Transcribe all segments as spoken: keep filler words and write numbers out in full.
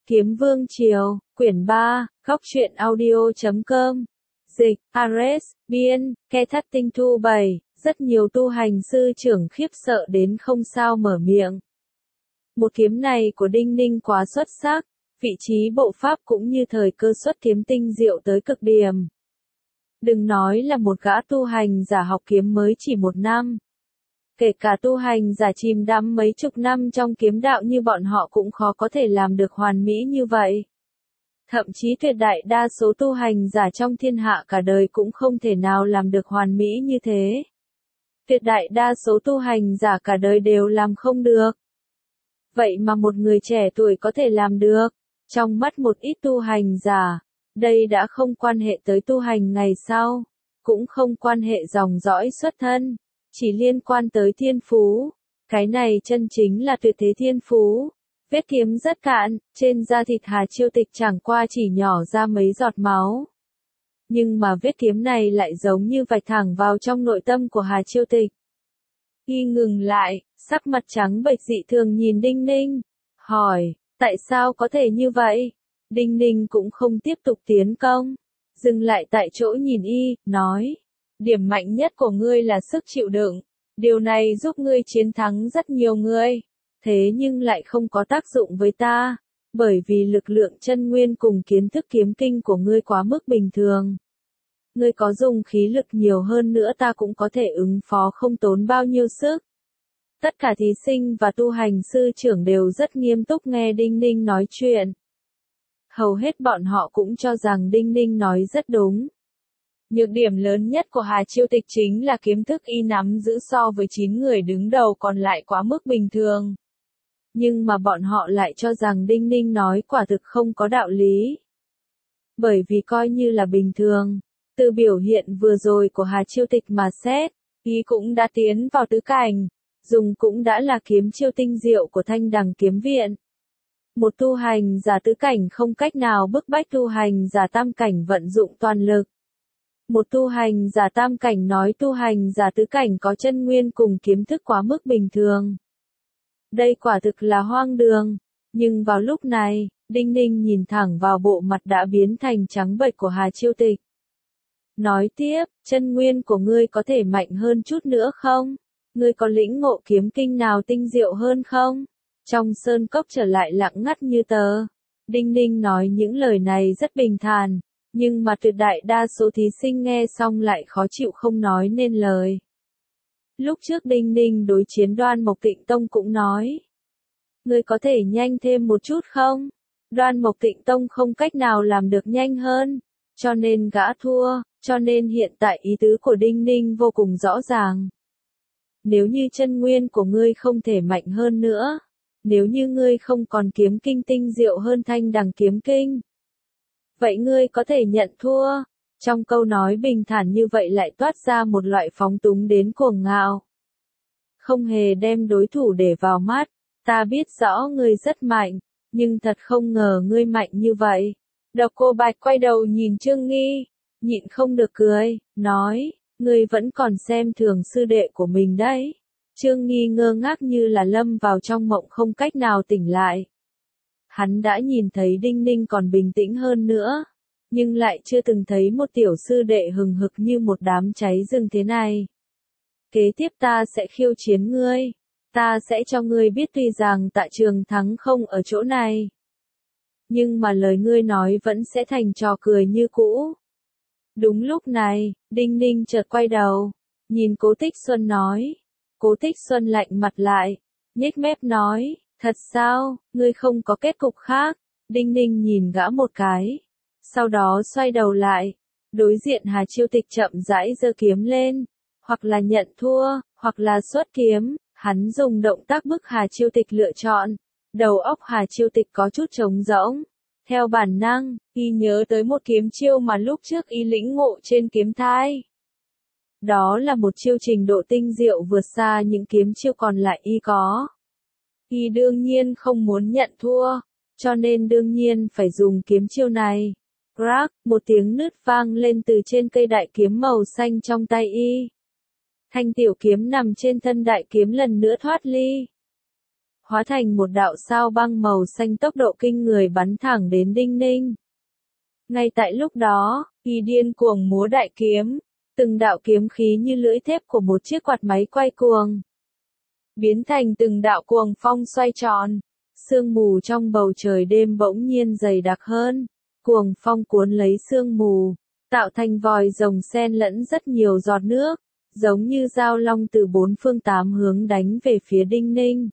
Kiếm Vương Triều, quyển ba, góc truyện audio chấm com. Dịch, Ares, biên, Ke Thắt Tinh Thu bảy, rất nhiều tu hành sư trưởng khiếp sợ đến không sao mở miệng. Một kiếm này của Đinh Ninh quá xuất sắc, vị trí bộ pháp cũng như thời cơ xuất kiếm tinh diệu tới cực điểm. Đừng nói là một gã tu hành giả học kiếm mới chỉ một năm. Kể cả tu hành giả chìm đắm mấy chục năm trong kiếm đạo như bọn họ cũng khó có thể làm được hoàn mỹ như vậy. Thậm chí tuyệt đại đa số tu hành giả trong thiên hạ cả đời cũng không thể nào làm được hoàn mỹ như thế. Tuyệt đại đa số tu hành giả cả đời đều làm không được. Vậy mà một người trẻ tuổi có thể làm được, trong mắt một ít tu hành giả, đây đã không quan hệ tới tu hành ngày sau, cũng không quan hệ dòng dõi xuất thân, chỉ liên quan tới thiên phú. Cái này chân chính là tuyệt thế thiên phú. Vết kiếm rất cạn, trên da thịt Hà Chiêu Tịch chẳng qua chỉ nhỏ ra mấy giọt máu. Nhưng mà vết kiếm này lại giống như vạch thẳng vào trong nội tâm của Hà Chiêu Tịch. Y ngừng lại, sắc mặt trắng bệch dị thường nhìn Đinh Ninh, hỏi, tại sao có thể như vậy? Đinh Ninh cũng không tiếp tục tiến công, dừng lại tại chỗ nhìn Y, nói, điểm mạnh nhất của ngươi là sức chịu đựng, điều này giúp ngươi chiến thắng rất nhiều người. Thế nhưng lại không có tác dụng với ta, bởi vì lực lượng chân nguyên cùng kiến thức kiếm kinh của ngươi quá mức bình thường. Ngươi có dùng khí lực nhiều hơn nữa ta cũng có thể ứng phó không tốn bao nhiêu sức. Tất cả thí sinh và tu hành sư trưởng đều rất nghiêm túc nghe Đinh Ninh nói chuyện. Hầu hết bọn họ cũng cho rằng Đinh Ninh nói rất đúng. Nhược điểm lớn nhất của Hà Chiêu Tịch chính là kiếm thức y nắm giữ so với chín người đứng đầu còn lại quá mức bình thường. Nhưng mà bọn họ lại cho rằng Đinh Ninh nói quả thực không có đạo lý. Bởi vì coi như là bình thường, từ biểu hiện vừa rồi của Hà Chiêu Tịch mà xét, y cũng đã tiến vào tứ cảnh, dùng cũng đã là kiếm chiêu tinh diệu của Thanh Đằng Kiếm Viện. Một tu hành giả tứ cảnh không cách nào bức bách tu hành giả tam cảnh vận dụng toàn lực. Một tu hành giả tam cảnh nói tu hành giả tứ cảnh có chân nguyên cùng kiếm thức quá mức bình thường. Đây quả thực là hoang đường, nhưng vào lúc này, Đinh Ninh nhìn thẳng vào bộ mặt đã biến thành trắng bệch của Hà Chiêu Tịch. Nói tiếp, chân nguyên của ngươi có thể mạnh hơn chút nữa không? Ngươi có lĩnh ngộ kiếm kinh nào tinh diệu hơn không? Trong sơn cốc trở lại lặng ngắt như tờ. Đinh Ninh nói những lời này rất bình thản, nhưng mà tuyệt đại đa số thí sinh nghe xong lại khó chịu không nói nên lời. Lúc trước Đinh Ninh đối chiến Đoan Mộc Tịnh Tông cũng nói. Ngươi có thể nhanh thêm một chút không? Đoan Mộc Tịnh Tông không cách nào làm được nhanh hơn, cho nên gã thua, cho nên hiện tại ý tứ của Đinh Ninh vô cùng rõ ràng. Nếu như chân nguyên của ngươi không thể mạnh hơn nữa, nếu như ngươi không còn kiếm kinh tinh diệu hơn Thanh Đằng Kiếm Kinh, vậy ngươi có thể nhận thua. Trong câu nói bình thản như vậy lại toát ra một loại phóng túng đến cuồng ngạo. Không hề đem đối thủ để vào mắt, ta biết rõ ngươi rất mạnh, nhưng thật không ngờ ngươi mạnh như vậy. Độc Cô Bạch quay đầu nhìn Trương Nghi, nhịn không được cười, nói, ngươi vẫn còn xem thường sư đệ của mình đấy. Trương Nghi ngơ ngác như là lâm vào trong mộng không cách nào tỉnh lại. Hắn đã nhìn thấy Đinh Ninh còn bình tĩnh hơn nữa, nhưng lại chưa từng thấy một tiểu sư đệ hừng hực như một đám cháy rừng thế này. Kế tiếp ta sẽ khiêu chiến ngươi, ta sẽ cho ngươi biết tuy rằng Tạ Trường Thắng không ở chỗ này, nhưng mà lời ngươi nói vẫn sẽ thành trò cười như cũ. Đúng lúc này, Đinh Ninh chợt quay đầu, nhìn Cố Tích Xuân nói. Cố Tích Xuân lạnh mặt lại, nhếch mép nói, thật sao, ngươi không có kết cục khác? Đinh Ninh nhìn gã một cái, sau đó xoay đầu lại, đối diện Hà Chiêu Tịch chậm rãi giơ kiếm lên, hoặc là nhận thua, hoặc là xuất kiếm. Hắn dùng động tác bức Hà Chiêu Tịch lựa chọn. Đầu óc Hà Chiêu Tịch có chút trống rỗng. Theo bản năng, y nhớ tới một kiếm chiêu mà lúc trước y lĩnh ngộ trên kiếm thai. Đó là một chiêu trình độ tinh diệu vượt xa những kiếm chiêu còn lại y có. Y đương nhiên không muốn nhận thua, cho nên đương nhiên phải dùng kiếm chiêu này. Crack, một tiếng nứt vang lên từ trên cây đại kiếm màu xanh trong tay y. Thanh tiểu kiếm nằm trên thân đại kiếm lần nữa thoát ly. hóa thành một đạo sao băng màu xanh tốc độ kinh người bắn thẳng đến Đinh Ninh. Ngay tại lúc đó, y điên cuồng múa đại kiếm, từng đạo kiếm khí như lưỡi thép của một chiếc quạt máy quay cuồng, biến thành từng đạo cuồng phong xoay tròn. Sương mù trong bầu trời đêm bỗng nhiên dày đặc hơn, cuồng phong cuốn lấy sương mù, tạo thành vòi rồng xen lẫn rất nhiều giọt nước, giống như dao long từ bốn phương tám hướng đánh về phía Đinh Ninh.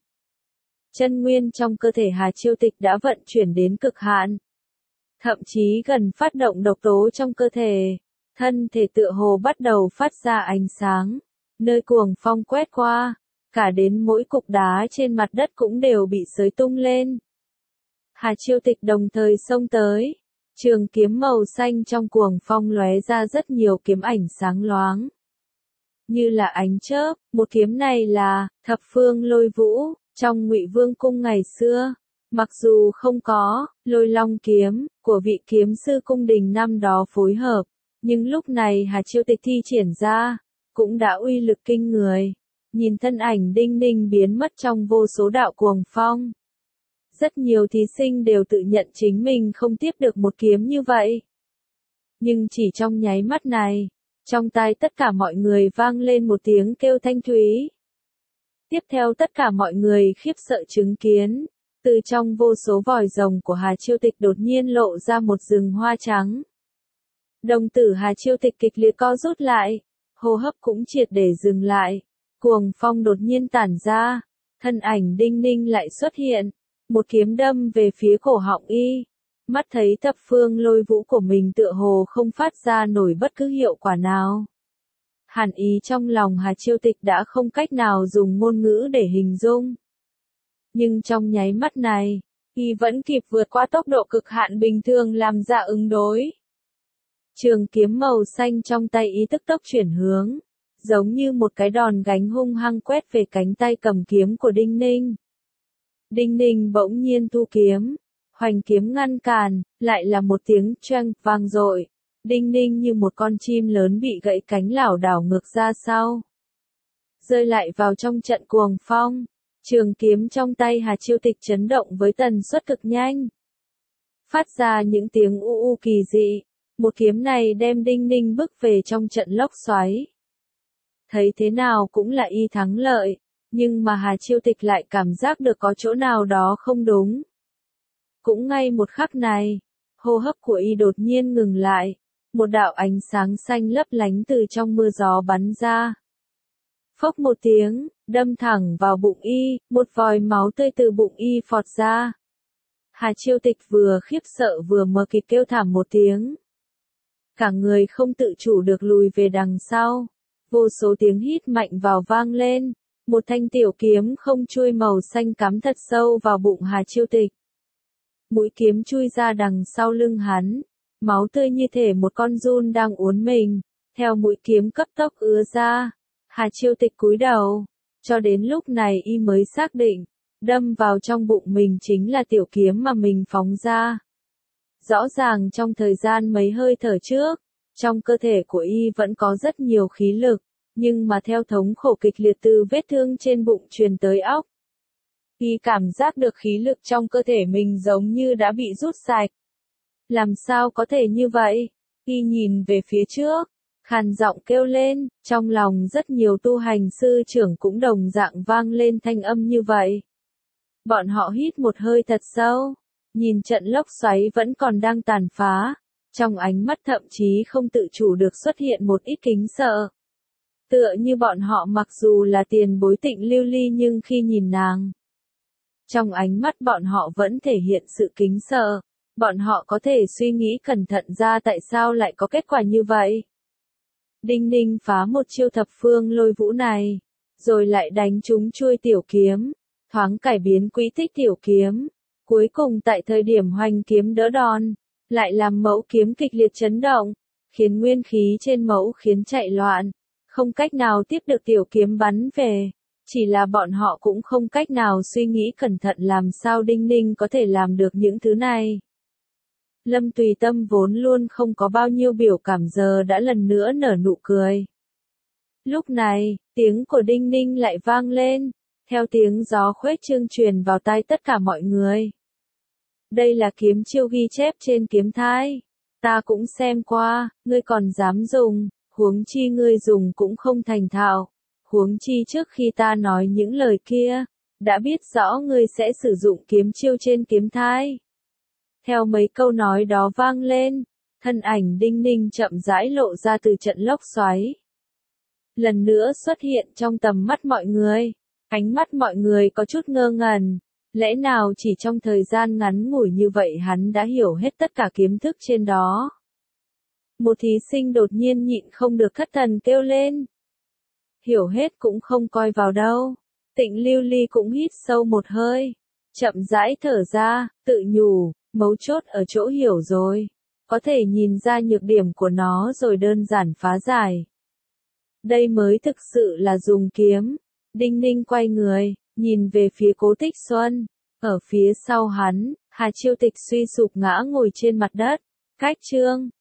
Chân nguyên trong cơ thể Hà Chiêu Tịch đã vận chuyển đến cực hạn, thậm chí gần phát động độc tố trong cơ thể, thân thể tựa hồ bắt đầu phát ra ánh sáng, nơi cuồng phong quét qua, cả đến mỗi cục đá trên mặt đất cũng đều bị xới tung lên. Hà Chiêu Tịch đồng thời xông tới, trường kiếm màu xanh trong cuồng phong lóe ra rất nhiều kiếm ảnh sáng loáng, như là ánh chớp. Một kiếm này là Thập Phương Lôi Vũ, trong Ngụy Vương cung ngày xưa, mặc dù không có Lôi Long kiếm của vị kiếm sư cung đình năm đó phối hợp, nhưng lúc này Hà Chiêu Tịch thi triển ra, cũng đã uy lực kinh người. Nhìn thân ảnh Đinh Ninh biến mất trong vô số đạo cuồng phong, rất nhiều thí sinh đều tự nhận chính mình không tiếp được một kiếm như vậy. Nhưng chỉ trong nháy mắt này, trong tai tất cả mọi người vang lên một tiếng kêu thanh thúy. Tiếp theo tất cả mọi người khiếp sợ chứng kiến, từ trong vô số vòi rồng của Hà Chiêu Tịch đột nhiên lộ ra một rừng hoa trắng. Đồng tử Hà Chiêu Tịch kịch liệt co rút lại, hô hấp cũng triệt để dừng lại. Cuồng phong đột nhiên tản ra, thân ảnh Đinh Ninh lại xuất hiện, một kiếm đâm về phía cổ họng y. Mắt thấy Thập Phương Lôi Vũ của mình tựa hồ không phát ra nổi bất cứ hiệu quả nào. Hàn ý trong lòng Hà Chiêu Tịch đã không cách nào dùng ngôn ngữ để hình dung. Nhưng trong nháy mắt này, y vẫn kịp vượt qua tốc độ cực hạn bình thường làm ra ứng đối. Trường kiếm màu xanh trong tay y tức tốc chuyển hướng, giống như một cái đòn gánh hung hăng quét về cánh tay cầm kiếm của Đinh Ninh. Đinh Ninh bỗng nhiên thu kiếm, hoành kiếm ngăn cản, lại là một tiếng choang vang dội. Đinh Ninh như một con chim lớn bị gãy cánh lảo đảo ngược ra sau, rơi lại vào trong trận cuồng phong. Trường kiếm trong tay Hà Chiêu Tịch chấn động với tần suất cực nhanh, phát ra những tiếng u u kỳ dị. Một kiếm này đem Đinh Ninh bước về trong trận lốc xoáy. Thấy thế nào cũng là y thắng lợi, nhưng mà Hà Chiêu Tịch lại cảm giác được có chỗ nào đó không đúng. Cũng ngay một khắc này, hô hấp của y đột nhiên ngừng lại, một đạo ánh sáng xanh lấp lánh từ trong mưa gió bắn ra. Phốc một tiếng, đâm thẳng vào bụng y, một vòi máu tươi từ bụng y phọt ra. Hà Chiêu Tịch vừa khiếp sợ vừa mờ kịp kêu thảm một tiếng. Cả người không tự chủ được lùi về đằng sau. Vô số tiếng hít mạnh vào vang lên, một thanh tiểu kiếm không chuôi màu xanh cắm thật sâu vào bụng Hà Chiêu Tịch. Mũi kiếm chui ra đằng sau lưng hắn, máu tươi như thể một con giun đang uốn mình, theo mũi kiếm cấp tốc ứa ra. Hà Chiêu Tịch cúi đầu, cho đến lúc này y mới xác định, đâm vào trong bụng mình chính là tiểu kiếm mà mình phóng ra. Rõ ràng trong thời gian mấy hơi thở trước, trong cơ thể của y vẫn có rất nhiều khí lực, nhưng mà theo thống khổ kịch liệt từ vết thương trên bụng truyền tới óc, y cảm giác được khí lực trong cơ thể mình giống như đã bị rút sạch. Làm sao có thể như vậy? Y nhìn về phía trước, khàn giọng kêu lên, trong lòng rất nhiều tu hành sư trưởng cũng đồng dạng vang lên thanh âm như vậy. Bọn họ hít một hơi thật sâu, nhìn trận lốc xoáy vẫn còn đang tàn phá, trong ánh mắt thậm chí không tự chủ được xuất hiện một ít kính sợ. Tựa như bọn họ mặc dù là tiền bối Tịnh Lưu Ly nhưng khi nhìn nàng, trong ánh mắt bọn họ vẫn thể hiện sự kính sợ, bọn họ có thể suy nghĩ cẩn thận ra tại sao lại có kết quả như vậy. Đinh Ninh phá một chiêu Thập Phương Lôi Vũ này, rồi lại đánh trúng chuôi tiểu kiếm, thoáng cải biến quỹ tích tiểu kiếm, cuối cùng tại thời điểm hoành kiếm đỡ đòn, lại làm mẫu kiếm kịch liệt chấn động, khiến nguyên khí trên mẫu khiến chạy loạn, không cách nào tiếp được tiểu kiếm bắn về. Chỉ là bọn họ cũng không cách nào suy nghĩ cẩn thận làm sao Đinh Ninh có thể làm được những thứ này. Lâm Tùy Tâm vốn luôn không có bao nhiêu biểu cảm giờ đã lần nữa nở nụ cười. Lúc này, tiếng của Đinh Ninh lại vang lên, Theo tiếng gió khuếch trương truyền vào tai tất cả mọi người. Đây là kiếm chiêu ghi chép trên kiếm thai. Ta cũng xem qua, ngươi còn dám dùng, huống chi ngươi dùng cũng không thành thạo. Huống chi trước khi ta nói những lời kia, đã biết rõ ngươi sẽ sử dụng kiếm chiêu trên kiếm thai. Theo mấy câu nói đó vang lên, thân ảnh Đinh Ninh chậm rãi lộ ra từ trận lốc xoáy. Lần nữa xuất hiện trong tầm mắt mọi người, ánh mắt mọi người có chút ngơ ngẩn, lẽ nào chỉ trong thời gian ngắn ngủi như vậy hắn đã hiểu hết tất cả kiếm thức trên đó. Một thí sinh đột nhiên nhịn không được thất thần kêu lên. Hiểu hết cũng không coi vào đâu. Tịnh Lưu Ly cũng hít sâu một hơi, chậm rãi thở ra, tự nhủ, mấu chốt ở chỗ hiểu rồi, có thể nhìn ra nhược điểm của nó rồi đơn giản phá giải. Đây mới thực sự là dùng kiếm. Đinh Ninh quay người, nhìn về phía Cố Tích Xuân, ở phía sau hắn, Hà Chiêu Tịch suy sụp ngã ngồi trên mặt đất. Cách chương